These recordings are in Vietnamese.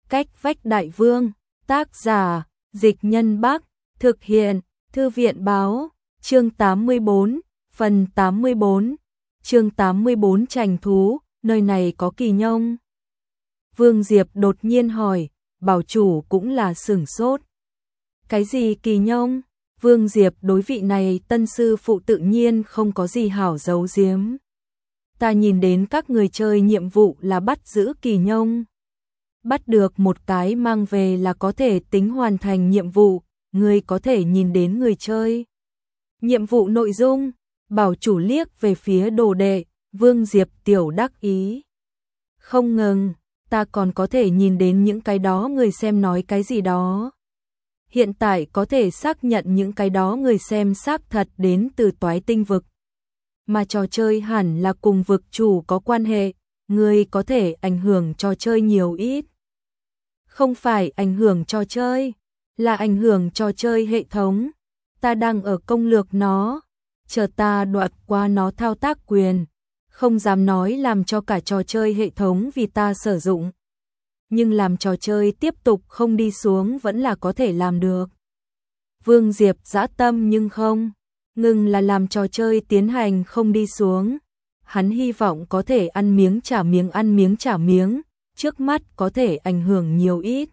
Cách vách đại vương, tác giả, Dịch Nhân Bắc, thực hiện, Thư viện báo, chương 84, phần 84, chương 84 Trành thú, nơi này có kỳ nhông. Vương Diệp đột nhiên hỏi, bảo chủ cũng là sửng sốt. Cái gì kỳ nhông? Vương Diệp đối vị này tân sư phụ tự nhiên không có gì hảo giấu giếm. Ta nhìn đến các người chơi nhiệm vụ là bắt giữ kỳ nhông. Bắt được một cái mang về là có thể tính hoàn thành nhiệm vụ, người có thể nhìn đến người chơi. Nhiệm vụ nội dung, bảo chủ liếc về phía đồ đệ, Vương Diệp tiểu đắc ý. Không ngừng, ta còn có thể nhìn đến những cái đó người xem nói cái gì đó. Hiện tại có thể xác nhận những cái đó người xem xác thật đến từ Toái Tinh vực. Mà trò chơi hẳn là cùng vực chủ có quan hệ, người có thể ảnh hưởng trò chơi nhiều ít. Không phải ảnh hưởng trò chơi, là ảnh hưởng trò chơi hệ thống. Ta đang ở công lược nó, chờ ta đoạt qua nó thao tác quyền. Không dám nói làm cho cả trò chơi hệ thống vì ta sử dụng. Nhưng làm trò chơi tiếp tục không đi xuống vẫn là có thể làm được. Vương Diệp dã tâm nhưng không ngừng là làm trò chơi tiến hành không đi xuống. Hắn hy vọng có thể ăn miếng trả miếng, ăn miếng trả miếng, trước mắt có thể ảnh hưởng nhiều ít.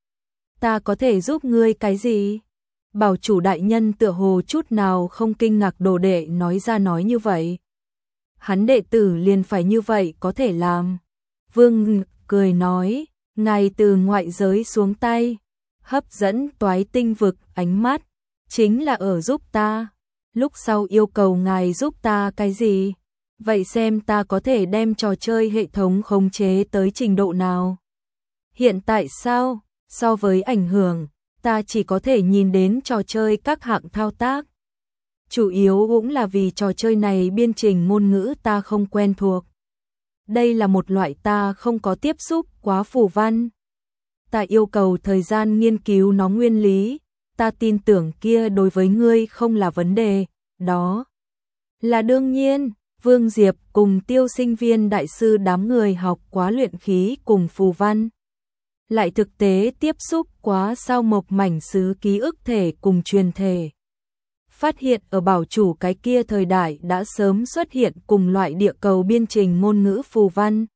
Ta có thể giúp ngươi cái gì? Bảo chủ đại nhân tựa hồ chút nào không kinh ngạc đồ đệ nói ra nói như vậy. Hắn đệ tử liền phải như vậy có thể làm. Vương cười nói, ngài từ ngoại giới xuống tay, hấp dẫn Toái Tinh vực ánh mắt, chính là ở giúp ta. Lúc sau yêu cầu ngài giúp ta cái gì? Vậy xem ta có thể đem trò chơi hệ thống khống chế tới trình độ nào? Hiện tại sao? So với ảnh hưởng, ta chỉ có thể nhìn đến trò chơi các hạng thao tác. Chủ yếu cũng là vì trò chơi này biên trình ngôn ngữ ta không quen thuộc. Đây là một loại ta không có tiếp xúc quá phù văn. Ta yêu cầu thời gian nghiên cứu nó nguyên lý, ta tin tưởng kia đối với ngươi không là vấn đề, đó là đương nhiên. Vương Diệp cùng Tiêu Sinh Viên đại sư đám người học quá luyện khí cùng phù văn. Lại thực tế tiếp xúc quá sao mộc mảnh sứ ký ức thể cùng truyền thể. Phát hiện ở bảo chủ cái kia thời đại đã sớm xuất hiện cùng loại địa cầu biên trình ngôn ngữ phù văn.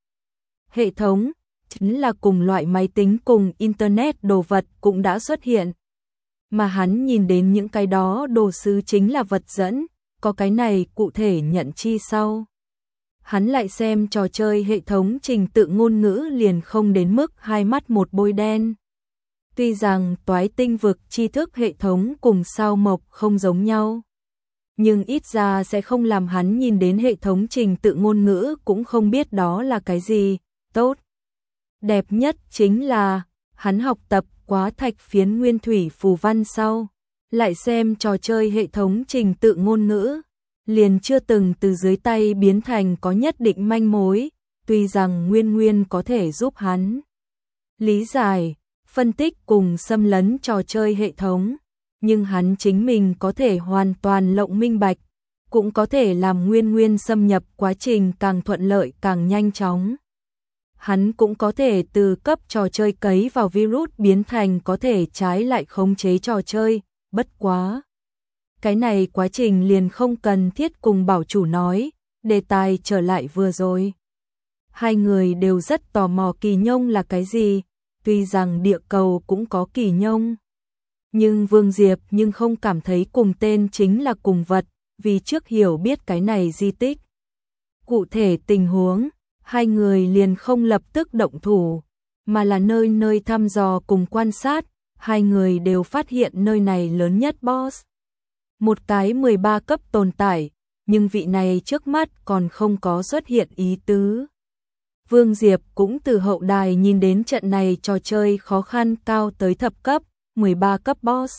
Hệ thống, chính là cùng loại máy tính cùng Internet đồ vật cũng đã xuất hiện. Mà hắn nhìn đến những cái đó đồ sứ chính là vật dẫn, có cái này cụ thể nhận chi sau. Hắn lại xem trò chơi hệ thống trình tự ngôn ngữ liền không đến mức hai mắt một bôi đen. Tuy rằng Toái Tinh vực tri thức hệ thống cùng sao mộc không giống nhau, nhưng ít ra sẽ không làm hắn nhìn đến hệ thống trình tự ngôn ngữ cũng không biết đó là cái gì. Tốt. Đẹp nhất chính là, hắn học tập quá thạch phiến nguyên thủy phù văn sau, lại xem trò chơi hệ thống trình tự ngôn ngữ, liền chưa từng từ dưới tay biến thành có nhất định manh mối, tuy rằng Nguyên có thể giúp hắn lý giải, phân tích cùng xâm lấn trò chơi hệ thống, nhưng hắn chính mình có thể hoàn toàn lộng minh bạch, cũng có thể làm Nguyên xâm nhập quá trình càng thuận lợi càng nhanh chóng. Hắn cũng có thể từ cấp trò chơi cấy vào virus biến thành có thể trái lại khống chế trò chơi, bất quá. Cái này quá trình liền không cần thiết cùng bảo chủ nói, đề tài trở lại vừa rồi. Hai người đều rất tò mò kỳ nhông là cái gì, tuy rằng địa cầu cũng có kỳ nhông. Nhưng Vương Diệp nhưng không cảm thấy cùng tên chính là cùng vật, vì trước hiểu biết cái này di tích. Cụ thể tình huống, hai người liền không lập tức động thủ, mà là nơi thăm dò cùng quan sát, hai người đều phát hiện nơi này lớn nhất boss. Một cái 13 cấp tồn tại, nhưng vị này trước mắt còn không có xuất hiện ý tứ. Vương Diệp cũng từ hậu đài nhìn đến trận này trò chơi khó khăn cao tới thập cấp, 13 cấp boss.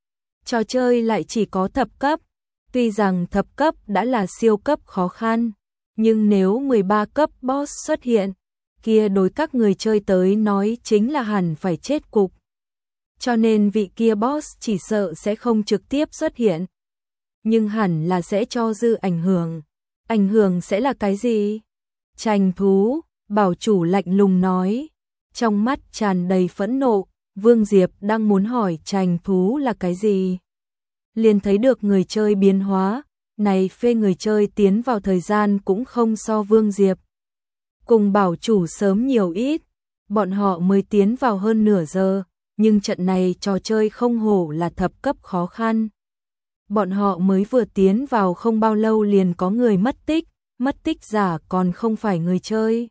Trò chơi lại chỉ có thập cấp, tuy rằng thập cấp đã là siêu cấp khó khăn, nhưng nếu 13 cấp boss xuất hiện, kia đối các người chơi tới nói chính là hẳn phải chết cục. Cho nên vị kia boss chỉ sợ sẽ không trực tiếp xuất hiện, nhưng hẳn là sẽ cho dư ảnh hưởng. Ảnh hưởng sẽ là cái gì? Trành thú, bảo chủ lạnh lùng nói. trong mắt tràn đầy phẫn nộ. Vương Diệp đang muốn hỏi trành thú là cái gì, liền thấy được người chơi biến hóa. Này phê người chơi tiến vào thời gian cũng không so Vương Diệp cùng bảo chủ sớm nhiều ít, bọn họ mới tiến vào hơn nửa giờ, nhưng trận này trò chơi không hổ là thập cấp khó khăn. Bọn họ mới vừa tiến vào không bao lâu liền có người mất tích giả còn không phải người chơi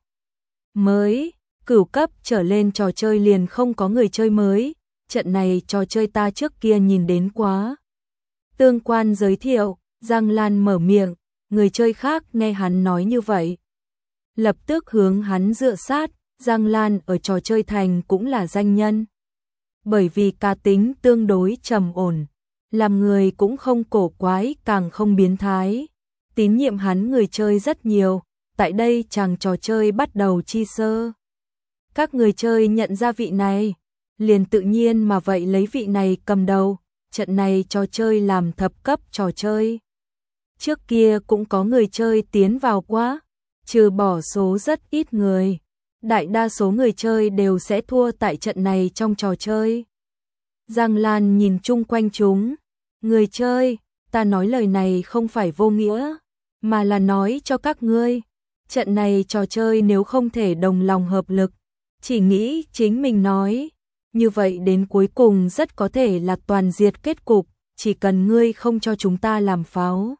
mới, cửu cấp trở lên trò chơi liền không có người chơi mới, trận này trò chơi ta trước kia nhìn đến quá. Tương quan giới thiệu, Giang Lan mở miệng, người chơi khác nghe hắn nói như vậy, lập tức hướng hắn dựa sát. Giang Lan ở trò chơi thành cũng là danh nhân, bởi vì cá tính tương đối trầm ổn, làm người cũng không cổ quái càng không biến thái, tín nhiệm hắn người chơi rất nhiều. Tại đây chàng trò chơi bắt đầu chi sơ, các người chơi nhận ra vị này, liền tự nhiên mà vậy lấy vị này cầm đầu. Trận này trò chơi làm thập cấp trò chơi, trước kia cũng có người chơi tiến vào quá, trừ bỏ số rất ít người, đại đa số người chơi đều sẽ thua tại trận này trong trò chơi. Giang Lan nhìn chung quanh chúng, người chơi, ta nói lời này không phải vô nghĩa, mà là nói cho các ngươi, trận này trò chơi nếu không thể đồng lòng hợp lực, chỉ nghĩ chính mình nói, như vậy đến cuối cùng rất có thể là toàn diệt kết cục, chỉ cần ngươi không cho chúng ta làm pháo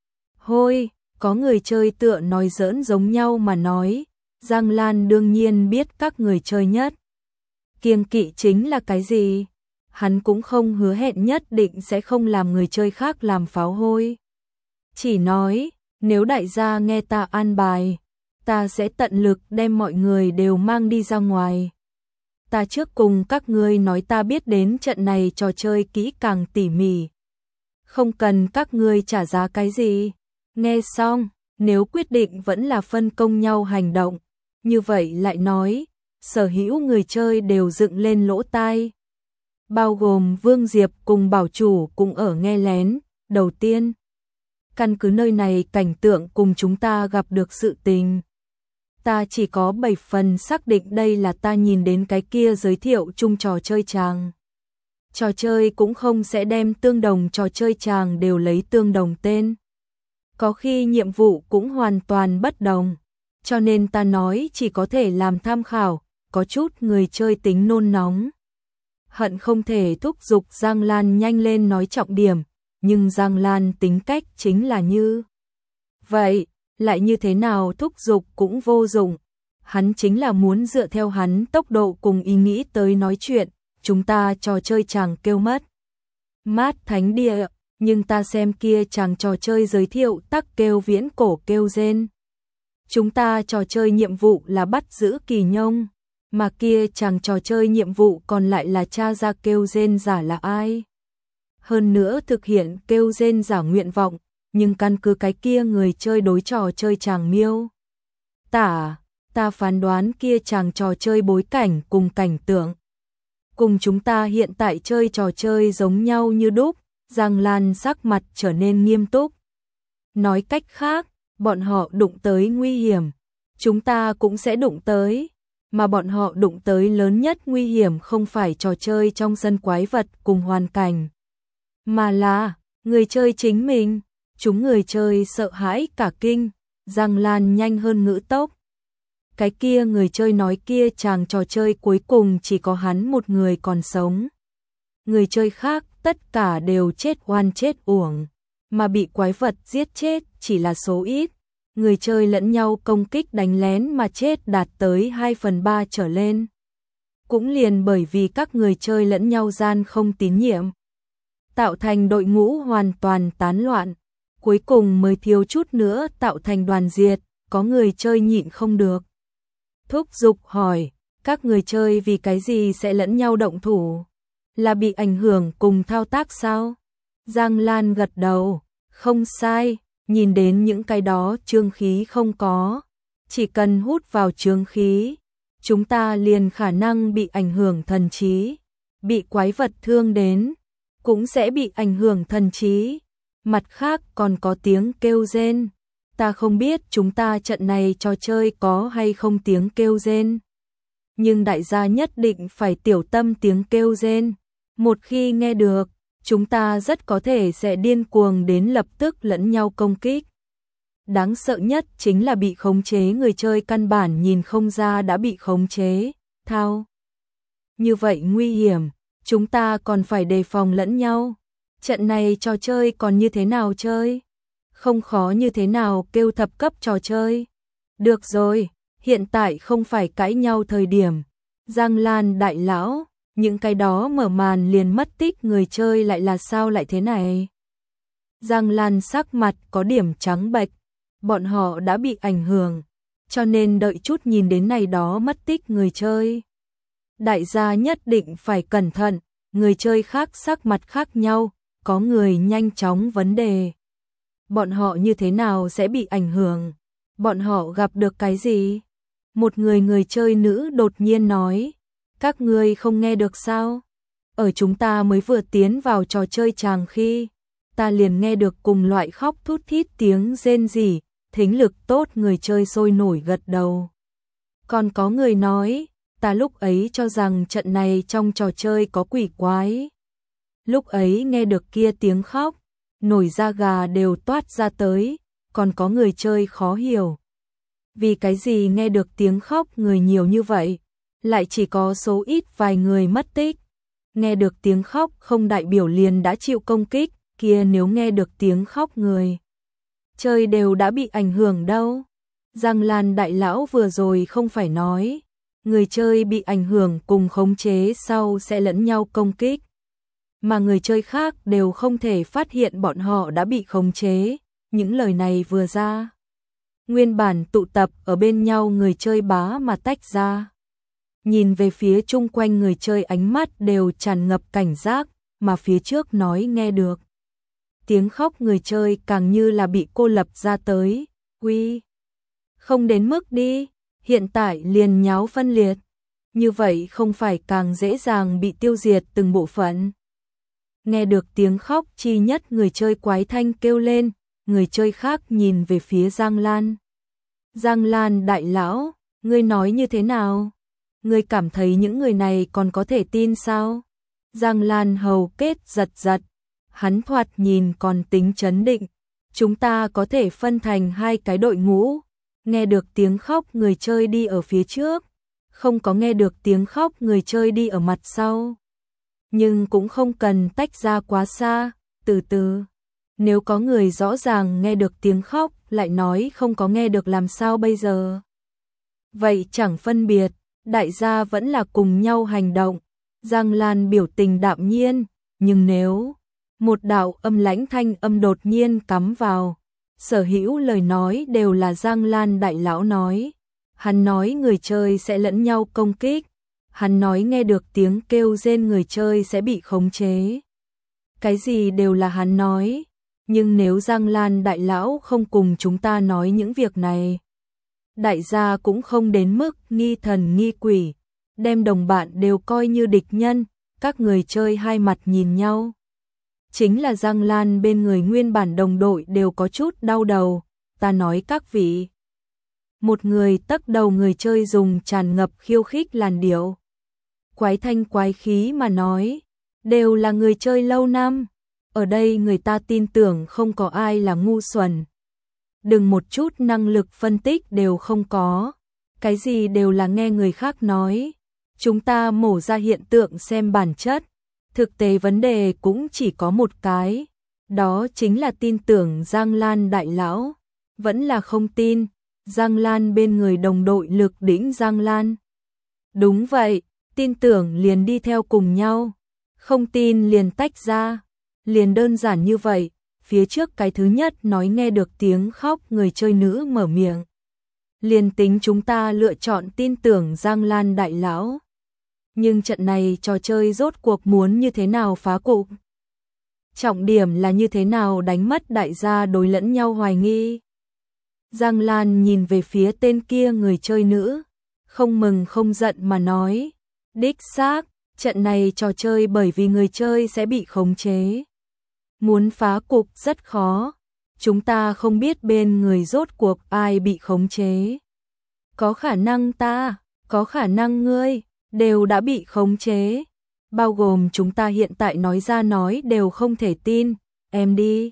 hôi. Có người chơi tựa nói giỡn giống nhau mà nói. Giang Lan đương nhiên biết các người chơi nhất kiêng kỵ chính là cái gì, hắn cũng không hứa hẹn nhất định sẽ không làm người chơi khác làm pháo hôi, chỉ nói nếu đại gia nghe ta an bài, ta sẽ tận lực đem mọi người đều mang đi ra ngoài. Ta trước cùng các ngươi nói ta biết đến trận này trò chơi kỹ càng tỉ mỉ, không cần các ngươi trả giá cái gì. Nghe xong, nếu quyết định vẫn là phân công nhau hành động, như vậy lại nói, sở hữu người chơi đều dựng lên lỗ tai. Bao gồm Vương Diệp cùng bảo chủ cũng ở nghe lén. Đầu tiên, căn cứ nơi này cảnh tượng cùng chúng ta gặp được sự tình, ta chỉ có 7 phần xác định đây là ta nhìn đến cái kia giới thiệu chung trò chơi chàng. Trò chơi cũng không sẽ đem tương đồng trò chơi chàng đều lấy tương đồng tên. Có khi nhiệm vụ cũng hoàn toàn bất đồng, cho nên ta nói chỉ có thể làm tham khảo. Có chút người chơi tính nôn nóng, hận không thể thúc giục Giang Lan nhanh lên nói trọng điểm, nhưng Giang Lan tính cách chính là như vậy, lại như thế nào thúc giục cũng vô dụng. Hắn chính là muốn dựa theo hắn tốc độ cùng ý nghĩ tới nói chuyện. Chúng ta trò chơi chàng kêu mất mát thánh địa, nhưng ta xem kia chàng trò chơi giới thiệu tắc kêu viễn cổ kêu rên. Chúng ta trò chơi nhiệm vụ là bắt giữ kỳ nhông, mà kia chàng trò chơi nhiệm vụ còn lại là tra ra kêu rên giả là ai. Hơn nữa thực hiện kêu rên giả nguyện vọng, nhưng căn cứ cái kia người chơi đối trò chơi chàng miêu tả, ta phán đoán kia chàng trò chơi bối cảnh cùng cảnh tượng cùng chúng ta hiện tại chơi trò chơi giống nhau như đúc. Giang Lan sắc mặt trở nên nghiêm túc. Nói cách khác, bọn họ đụng tới nguy hiểm, chúng ta cũng sẽ đụng tới, mà bọn họ đụng tới lớn nhất nguy hiểm không phải trò chơi trong sân quái vật cùng hoàn cảnh, mà là người chơi chính mình. Chúng người chơi sợ hãi cả kinh. Giang Lan nhanh hơn ngữ tốc. Cái kia người chơi nói kia chàng trò chơi cuối cùng chỉ có hắn một người còn sống. Người chơi khác tất cả đều chết oan chết uổng, mà bị quái vật giết chết chỉ là số ít. Người chơi lẫn nhau công kích đánh lén mà chết đạt tới 2/3 trở lên. Cũng liền bởi vì các người chơi lẫn nhau gian không tín nhiệm, tạo thành đội ngũ hoàn toàn tán loạn, cuối cùng mới thiếu chút nữa tạo thành đoàn diệt. Có người chơi nhịn không được, thúc giục hỏi, các người chơi vì cái gì sẽ lẫn nhau động thủ? Là bị ảnh hưởng cùng thao tác sao? Giang Lan gật đầu, không sai, nhìn đến những cái đó chướng khí không có, chỉ cần hút vào chướng khí, chúng ta liền khả năng bị ảnh hưởng thần trí, bị quái vật thương đến, cũng sẽ bị ảnh hưởng thần trí. Mặt khác còn có tiếng kêu rên, ta không biết chúng ta trận này trò chơi có hay không tiếng kêu rên. nhưng đại gia nhất định phải tiểu tâm tiếng kêu rên. Một khi nghe được, chúng ta rất có thể sẽ điên cuồng đến lập tức lẫn nhau công kích. Đáng sợ nhất chính là bị khống chế, người chơi căn bản nhìn không ra đã bị khống chế. Thao. Như vậy nguy hiểm, chúng ta còn phải đề phòng lẫn nhau. Trận này trò chơi còn như thế nào chơi? Không khó như thế nào kêu thập cấp trò chơi. Được rồi, hiện tại không phải cãi nhau thời điểm. Giang Lan đại lão, những cái đó mở màn liền mất tích người chơi lại là sao lại thế này? Giang Lan sắc mặt có điểm trắng bệch, bọn họ đã bị ảnh hưởng, cho nên đợi chút nhìn đến này đó mất tích người chơi. Đại gia nhất định phải cẩn thận, người chơi khác sắc mặt khác nhau, có người nhanh chóng vấn đề. Bọn họ như thế nào sẽ bị ảnh hưởng? Bọn họ gặp được cái gì? Một người chơi nữ đột nhiên nói, các ngươi không nghe được sao? Ở chúng ta mới vừa tiến vào trò chơi chàng khi, ta liền nghe được cùng loại khóc thút thít tiếng rên rỉ, thính lực tốt người chơi sôi nổi gật đầu. Còn có người nói, ta lúc ấy cho rằng trận này trong trò chơi có quỷ quái. Lúc ấy nghe được kia tiếng khóc, nổi da gà đều toát ra tới, còn có người chơi khó hiểu. Vì cái gì nghe được tiếng khóc người nhiều như vậy, lại chỉ có số ít vài người mất tích. Nghe được tiếng khóc không đại biểu liền đã chịu công kích, kia nếu nghe được tiếng khóc người chơi đều đã bị ảnh hưởng đâu. Giang Lan đại lão vừa rồi không phải nói, người chơi bị ảnh hưởng cùng khống chế sau sẽ lẫn nhau công kích. Mà người chơi khác đều không thể phát hiện bọn họ đã bị khống chế, những lời này vừa ra. Nguyên bản tụ tập ở bên nhau người chơi bá mà tách ra. Nhìn về phía chung quanh người chơi ánh mắt đều tràn ngập cảnh giác, mà phía trước nói nghe được. Tiếng khóc người chơi càng như là bị cô lập ra tới, uy. Không đến mức đi, hiện tại liền nháo phân liệt. Như vậy không phải càng dễ dàng bị tiêu diệt từng bộ phận. Nghe được tiếng khóc chi nhất người chơi quái thanh kêu lên, người chơi khác nhìn về phía Giang Lan. Giang Lan đại lão, ngươi nói như thế nào? Ngươi cảm thấy những người này còn có thể tin sao? Giang Lan hầu kết giật giật, hắn thoạt nhìn còn tính trấn định. Chúng ta có thể phân thành hai cái đội ngũ, nghe được tiếng khóc người chơi đi ở phía trước, không có nghe được tiếng khóc người chơi đi ở mặt sau. Nhưng cũng không cần tách ra quá xa, từ từ. Nếu có người rõ ràng nghe được tiếng khóc lại nói không có nghe được làm sao bây giờ? Vậy chẳng phân biệt, đại gia vẫn là cùng nhau hành động. Giang Lan biểu tình đạm nhiên, nhưng nếu một đạo âm lãnh thanh âm đột nhiên cắm vào, sở hữu lời nói đều là Giang Lan đại lão nói. Hắn nói người chơi sẽ lẫn nhau công kích. Hắn nói nghe được tiếng kêu rên người chơi sẽ bị khống chế. Cái gì đều là hắn nói. Nhưng nếu Giang Lan đại lão không cùng chúng ta nói những việc này, đại gia cũng không đến mức nghi thần nghi quỷ, đem đồng bạn đều coi như địch nhân, các người chơi hai mặt nhìn nhau. Chính là Giang Lan bên người nguyên bản đồng đội đều có chút đau đầu, ta nói các vị. Một người tấc đầu người chơi dùng tràn ngập khiêu khích làn điệu. Quái thanh quái khí mà nói, đều là người chơi lâu năm. Ở đây người ta tin tưởng không có ai là ngu xuẩn. Đừng một chút năng lực phân tích đều không có. Cái gì đều là nghe người khác nói. Chúng ta mổ ra hiện tượng xem bản chất. Thực tế vấn đề cũng chỉ có một cái. Đó chính là tin tưởng Giang Lan đại lão. Vẫn là không tin. Giang Lan bên người đồng đội lực đỉnh Giang Lan. Đúng vậy, tin tưởng liền đi theo cùng nhau. Không tin liền tách ra. Liền đơn giản như vậy, phía trước cái thứ nhất nói nghe được tiếng khóc người chơi nữ mở miệng. Liền tính chúng ta lựa chọn tin tưởng Giang Lan đại lão. Nhưng trận này trò chơi rốt cuộc muốn như thế nào phá cục? Trọng điểm là như thế nào đánh mất đại gia đối lẫn nhau hoài nghi? Giang Lan nhìn về phía tên kia người chơi nữ, không mừng không giận mà nói. Đích xác, trận này trò chơi bởi vì người chơi sẽ bị khống chế. Muốn phá cục rất khó, chúng ta không biết bên người rốt cuộc ai bị khống chế. Có khả năng ta, có khả năng ngươi đều đã bị khống chế, bao gồm chúng ta hiện tại nói ra nói đều không thể tin, em đi.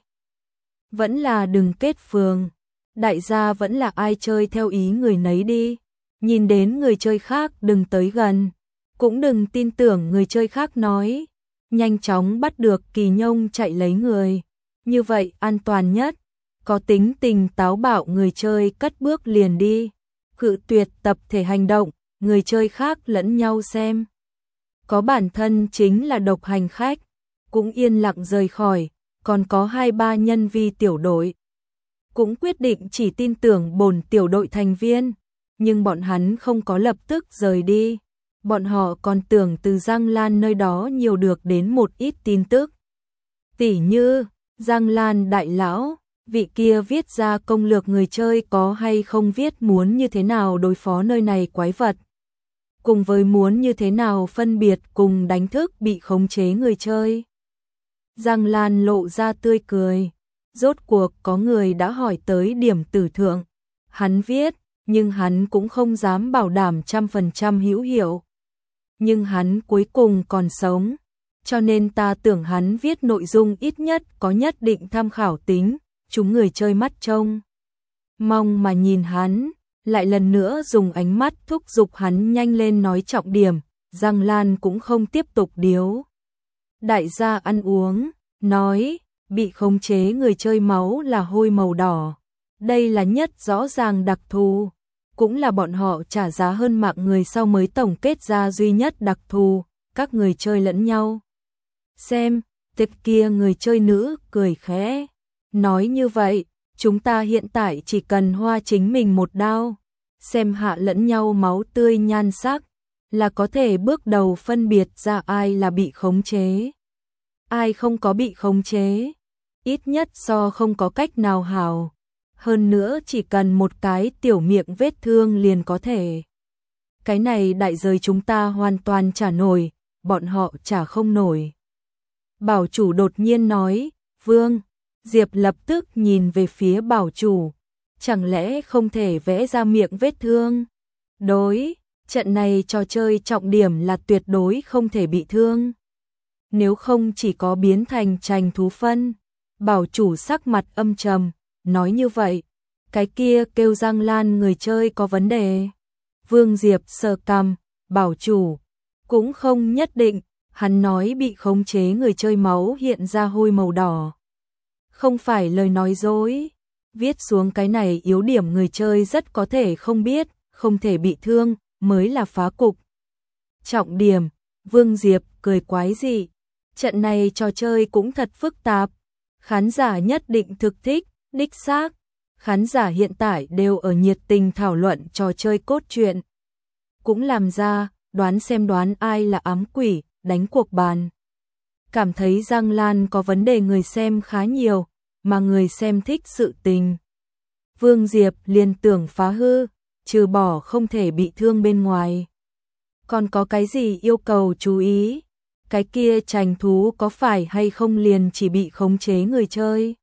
Vẫn là đừng kết phường, đại gia vẫn là ai chơi theo ý người nấy đi, nhìn đến người chơi khác đừng tới gần, cũng đừng tin tưởng người chơi khác nói, nhanh chóng bắt được Kỳ Nhông chạy lấy người, như vậy an toàn nhất. Có tính tình táo bạo người chơi cất bước liền đi, cự tuyệt tập thể hành động, người chơi khác lẫn nhau xem. Có bản thân chính là độc hành khách, cũng yên lặng rời khỏi, còn có 2-3 nhân viên tiểu đội. Cũng quyết định chỉ tin tưởng bổn tiểu đội thành viên, nhưng bọn hắn không có lập tức rời đi. Bọn họ còn tưởng từ Giang Lan nơi đó nhiều được đến một ít tin tức. Tỉ như, Giang Lan đại lão, vị kia viết ra công lược người chơi có hay không viết muốn như thế nào đối phó nơi này quái vật. Cùng với muốn như thế nào phân biệt cùng đánh thức bị khống chế người chơi. Giang Lan lộ ra tươi cười. Rốt cuộc có người đã hỏi tới điểm tử thượng. Hắn viết, nhưng hắn cũng không dám bảo đảm 100% hữu hiệu. Nhưng hắn cuối cùng còn sống. Cho nên ta tưởng hắn viết nội dung ít nhất có nhất định tham khảo tính. Chúng người chơi mắt trông mong mà nhìn hắn, lại lần nữa dùng ánh mắt thúc giục hắn nhanh lên nói trọng điểm. Giang Lan cũng không tiếp tục điếu đại gia ăn uống, nói bị khống chế người chơi máu là hôi màu đỏ. Đây là nhất rõ ràng đặc thù, cũng là bọn họ trả giá hơn mạng người sau mới tổng kết ra duy nhất đặc thù, các người chơi lẫn nhau. Xem, tệp kia người chơi nữ cười khẽ, nói như vậy, chúng ta hiện tại chỉ cần hoa chính mình một đao, xem hạ lẫn nhau máu tươi nhan sắc, là có thể bước đầu phân biệt ra ai là bị khống chế, ai không có bị khống chế, ít nhất so không có cách nào hảo. Hơn nữa chỉ cần một cái tiểu miệng vết thương liền có thể. Cái này đại giới chúng ta hoàn toàn trả nổi, bọn họ trả không nổi. Bảo chủ đột nhiên nói, Vương, Diệp lập tức nhìn về phía bảo chủ, chẳng lẽ không thể vẽ ra miệng vết thương? Đối, trận này trò chơi trọng điểm là tuyệt đối không thể bị thương. Nếu không chỉ có biến thành trành thú phân. Bảo chủ sắc mặt âm trầm, nói như vậy, cái kia kêu Giang Lan người chơi có vấn đề. Vương Diệp sờ cằm, bảo chủ, cũng không nhất định, hắn nói bị khống chế người chơi máu hiện ra hôi màu đỏ. Không phải lời nói dối, viết xuống cái này yếu điểm người chơi rất có thể không biết, không thể bị thương, mới là phá cục. Trọng điểm, Vương Diệp cười quái dị, trận này trò chơi cũng thật phức tạp. Khán giả nhất định thực thích, đích xác. Khán giả hiện tại đều ở nhiệt tình thảo luận trò chơi cốt truyện. Cũng làm ra, đoán xem đoán ai là ám quỷ, đánh cuộc bàn. Cảm thấy Giang Lan có vấn đề người xem khá nhiều, mà người xem thích sự tình. Vương Diệp liền tưởng phá hư, trừ bỏ không thể bị thương bên ngoài. Còn có cái gì yêu cầu chú ý? Cái kia trành thú có phải hay không liền chỉ bị khống chế người chơi?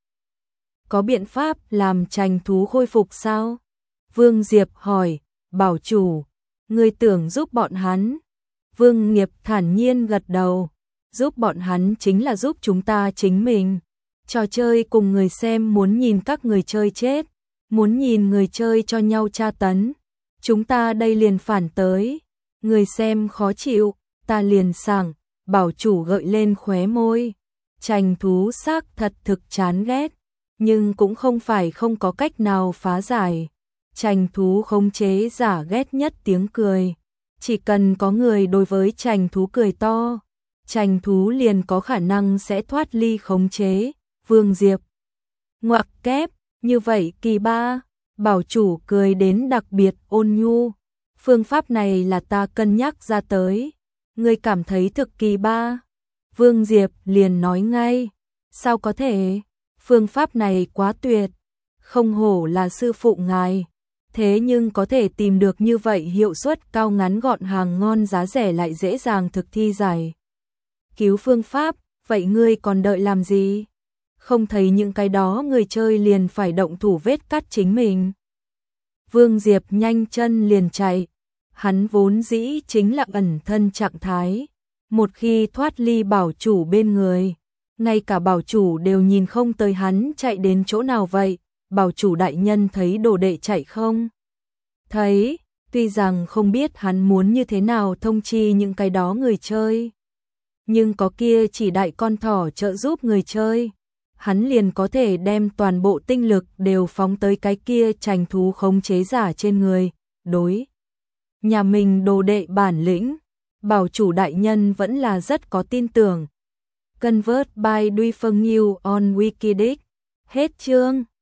Có biện pháp làm trành thú khôi phục sao? Vương Diệp hỏi, bảo chủ, người tưởng giúp bọn hắn. Vương Nghiệp thản nhiên gật đầu, giúp bọn hắn chính là giúp chúng ta chính mình. Trò chơi cùng người xem muốn nhìn các người chơi chết, muốn nhìn người chơi cho nhau tra tấn. Chúng ta đây liền phản tới, người xem khó chịu, ta liền sảng. Bảo chủ gợi lên khóe môi, trành thú xác thật thực chán ghét, nhưng cũng không phải không có cách nào phá giải. Trành thú khống chế giả ghét nhất tiếng cười, chỉ cần có người đối với trành thú cười to, trành thú liền có khả năng sẽ thoát ly khống chế. Vương Diệp ngoặc kép, như vậy kỳ ba, bảo chủ cười đến đặc biệt ôn nhu, phương pháp này là ta cân nhắc ra tới. Người cảm thấy thực kỳ ba. Vương Diệp liền nói ngay, sao có thể, phương pháp này quá tuyệt, không hổ là sư phụ ngài, thế nhưng có thể tìm được như vậy hiệu suất cao ngắn gọn hàng ngon giá rẻ lại dễ dàng thực thi giải. Cứu phương pháp, vậy ngươi còn đợi làm gì? Không thấy những cái đó người chơi liền phải động thủ vết cắt chính mình. Vương Diệp nhanh chân liền chạy, hắn vốn dĩ chính là ẩn thân trạng thái. Một khi thoát ly bảo chủ bên người, ngay cả bảo chủ đều nhìn không tới hắn chạy đến chỗ nào vậy. Bảo chủ đại nhân thấy đồ đệ chạy không? Thấy, tuy rằng không biết hắn muốn như thế nào thông chi những cái đó người chơi. Nhưng có kia chỉ đại con thỏ trợ giúp người chơi, hắn liền có thể đem toàn bộ tinh lực đều phóng tới cái kia trành thú khống chế giả trên người. Đối nhà mình đồ đệ bản lĩnh, bảo chủ đại nhân vẫn là rất có tin tưởng. Convert by Duy Phân New on Wikidic. Hết chương.